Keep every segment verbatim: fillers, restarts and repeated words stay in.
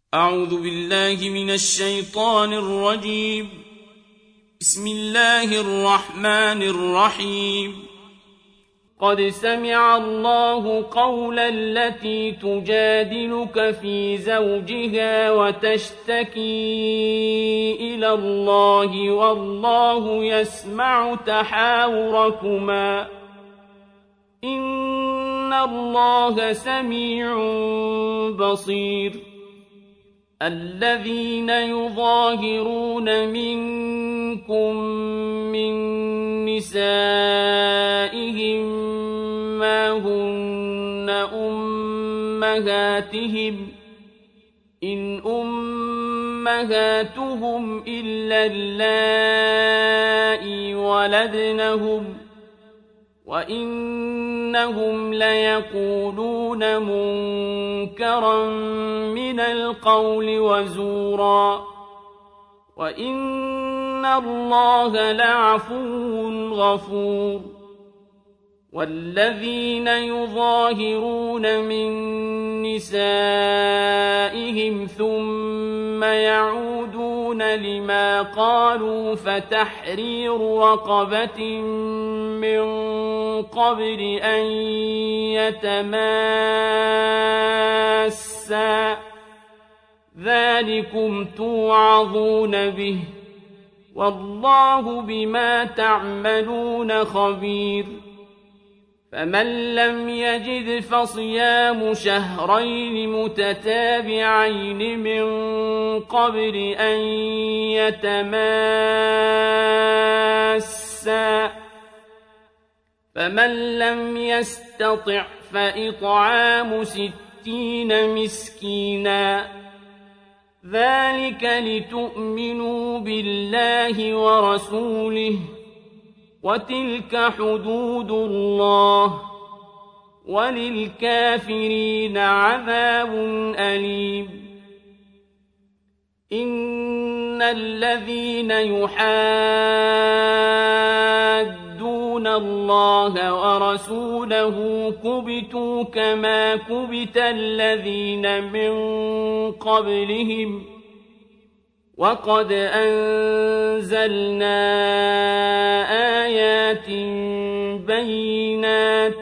أعوذ بالله من الشيطان الرجيم. بسم الله الرحمن الرحيم. قد سمع الله قول التي تجادلك في زوجها وتشتكي إلى الله والله يسمع تحاوركما إن الله سميع بصير. الذين يظاهرون منكم من نسائهم ما هن أمهاتهم إن أمهاتهم إلا اللائي ولدنهم وإنهم ليقولون منكرا من القول وزورا وإن الله لعفو غفور. والذين يظاهرون من نسائهم ثم يعودون لما قالوا فتحرير رقبة من قبل أن يتماسا ذلكم توعظون به والله بما تعملون خبير. فمن لم يجد فصيام شهرين متتابعين من قبل أن يتماسا فمن لم يستطع فإطعام ستين مسكينا ذلك لتؤمنوا بالله ورسوله وتلك حدود الله وللكافرين عذاب أليم. إن الذين يحادون الله ورسوله كبتوا كما كبت الذين من قبلهم وقد أنزلنا آيات بينات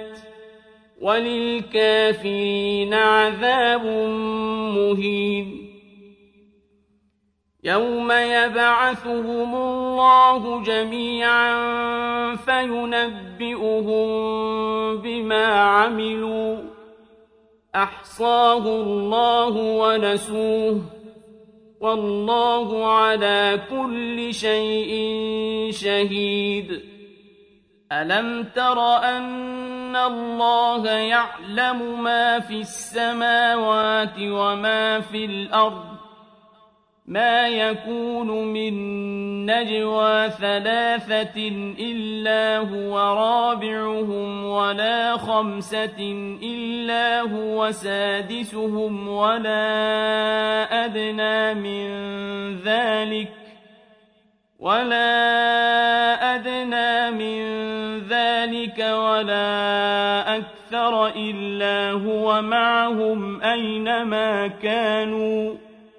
وللكافرين عذاب مهين. يوم يبعثهم الله جميعا فينبئهم بما عملوا أحصاه الله ونسوه والله على كل شيء شهيد. ألم تر أن الله يعلم ما في السماوات وما في الأرض ما يكون من نجوى ثلاثة إلا هو رابعهم ولا خمسة إلا هو سادسهم ولا أدنى من ذلك ولا أدنى من ذلك ولا أكثر إلا هو معهم أينما كانوا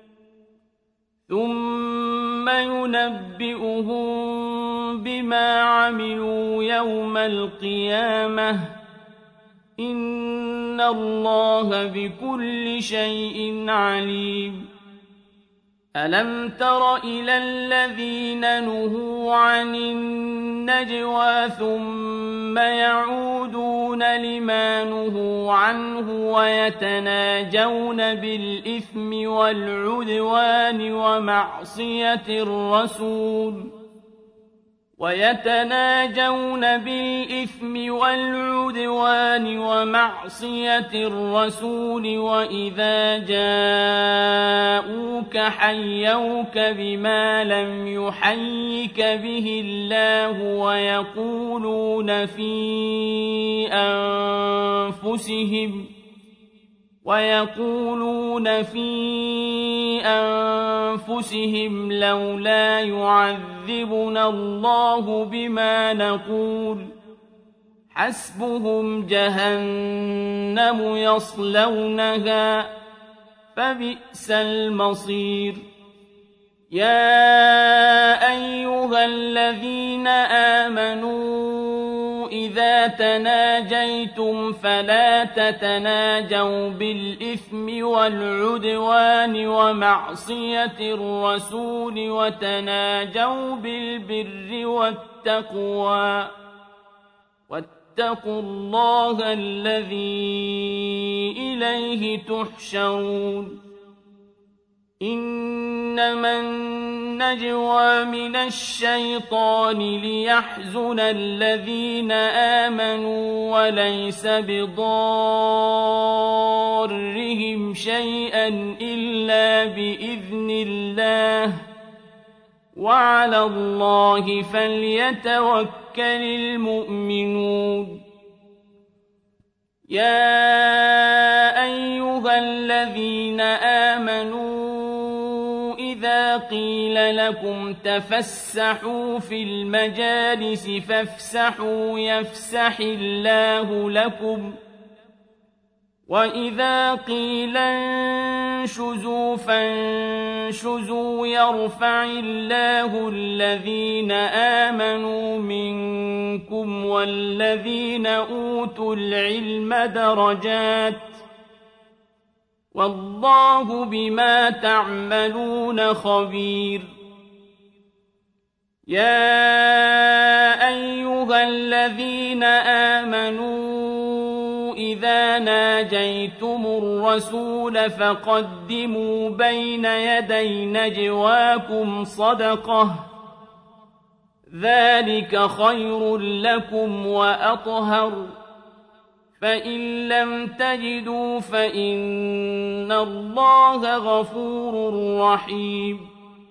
ثم ينبئهم بما عملوا يوم القيامة إن الله بكل شيء عليم. ألم تر إلى الذين نهوا عن النجوى ثم يعودون لما نهوا عنه ويتناجون بالإثم والعدوان ومعصية الرسول ويتناجون بالإثم والعدوان ومعصية الرسول وإذا جاءوك حيوك بما لم يحيك به الله ويقولون في أنفسهم ويقولون في أنفسهم لولا يعذبنا الله بما نقول حسبهم جهنم يصلونها فبئس المصير. يا أيها الذين آمنوا إذا تناجيتم فلا تتناجوا بالإثم والعدوان ومعصية الرسول وتناجوا بالبر والتقوى واتقوا الله الذي إليه تحشرون. إنما النجوى من الشيطان ليحزن الذين آمنوا وليس بضارهم شيئا إلا بإذن الله وعلى الله فليتوكل المؤمنون. يا أيها الذين آمنوا إذا قيل لكم تفسحوا في المجالس فافسحوا يفسح الله لكم وإذا قيل انشزوا فانشزوا يرفع الله الذين آمنوا منكم والذين أوتوا العلم درجات والله بما تعملون خبير. يا أيها الذين آمنوا إذا ناجيتم الرسول فقدموا بين يدي نجواكم صدقة ذلك خير لكم وأطهر فإن لم تجدوا فإن الله غفور رحيم.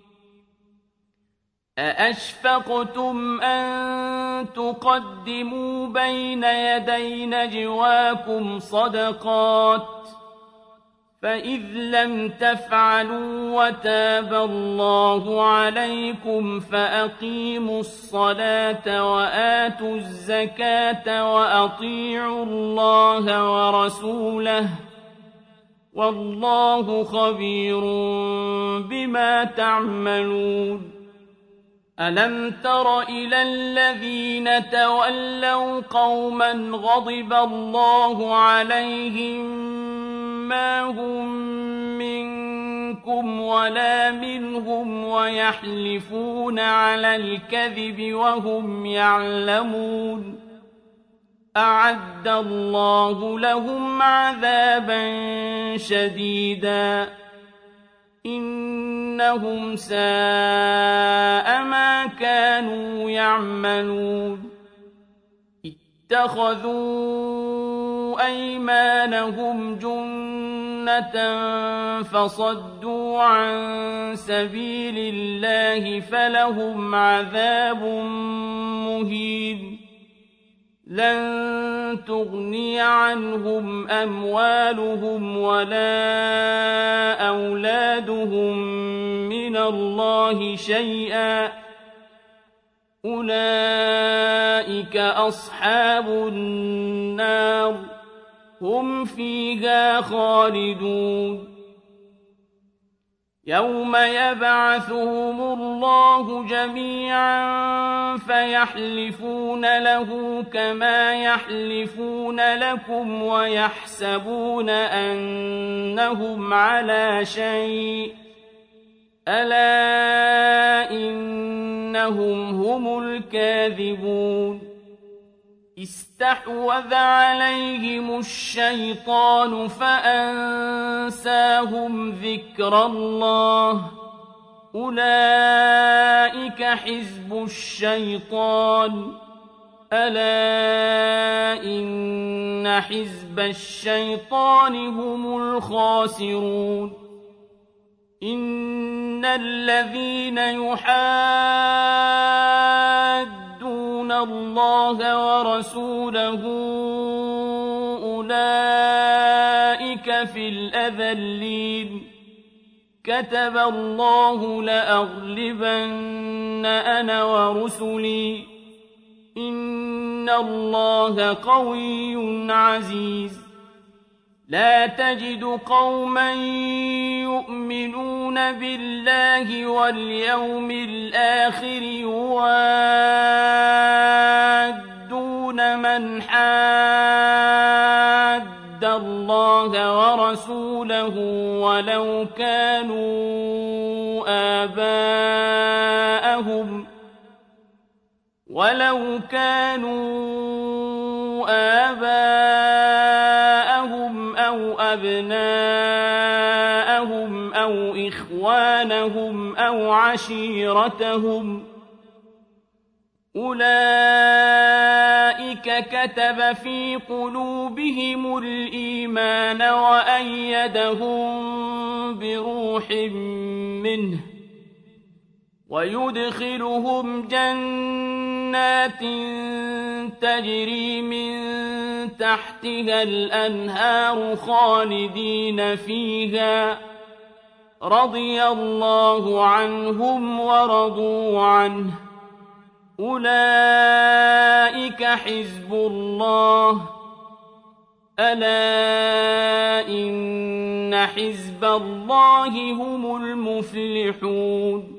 أأشفقتم أن تقدموا بين يدي نجواكم صدقات فإذ لم تفعلوا وتاب الله عليكم فأقيموا الصلاة وآتوا الزكاة وأطيعوا الله ورسوله والله خبير بما تعملون. ألم تر إلى الذين تولوا قوما غضب الله عليهم ما هم منكم ولا منهم ويحلفون على الكذب وهم يعلمون أعد الله لهم عذابا شديدا إنهم ساء ما كانوا يعملون. اتخذوا أيمانهم جنة فصدوا عن سبيل الله فلهم عذاب مهين. لن تغني عنهم أموالهم ولا أولادهم من الله شيئا أولئك أصحاب النار هم فيها خالدون. يوم يبعثهم الله جميعا فيحلفون له كما يحلفون لكم ويحسبون أنهم على شيء ألا إنهم هم الكاذبون. استحوذ عليهم الشيطان فأنساهم ذكر الله أولئك حزب الشيطان ألا إن حزب الشيطان هم الخاسرون. إن الذين يحادون الله ورسوله أولئك في الأذلين كتب الله لأغلبن أنا ورسلي إن الله قوي عزيز. لا تجد قوما يؤمنون بالله واليوم الآخر يوادون من حاد الله ورسوله ولو كانوا آباءهم ولو كانوا آباءهم أو أبناءهم أو إخوانهم أو عشيرتهم أولئك كتب في قلوبهم الإيمان وأيدهم بروح منه ويدخلهم جنات تجري من تحتها الأنهار خالدين فيها رضي الله عنهم ورضوا عنه أولئك حزب الله ألا إن حزب الله هم المفلحون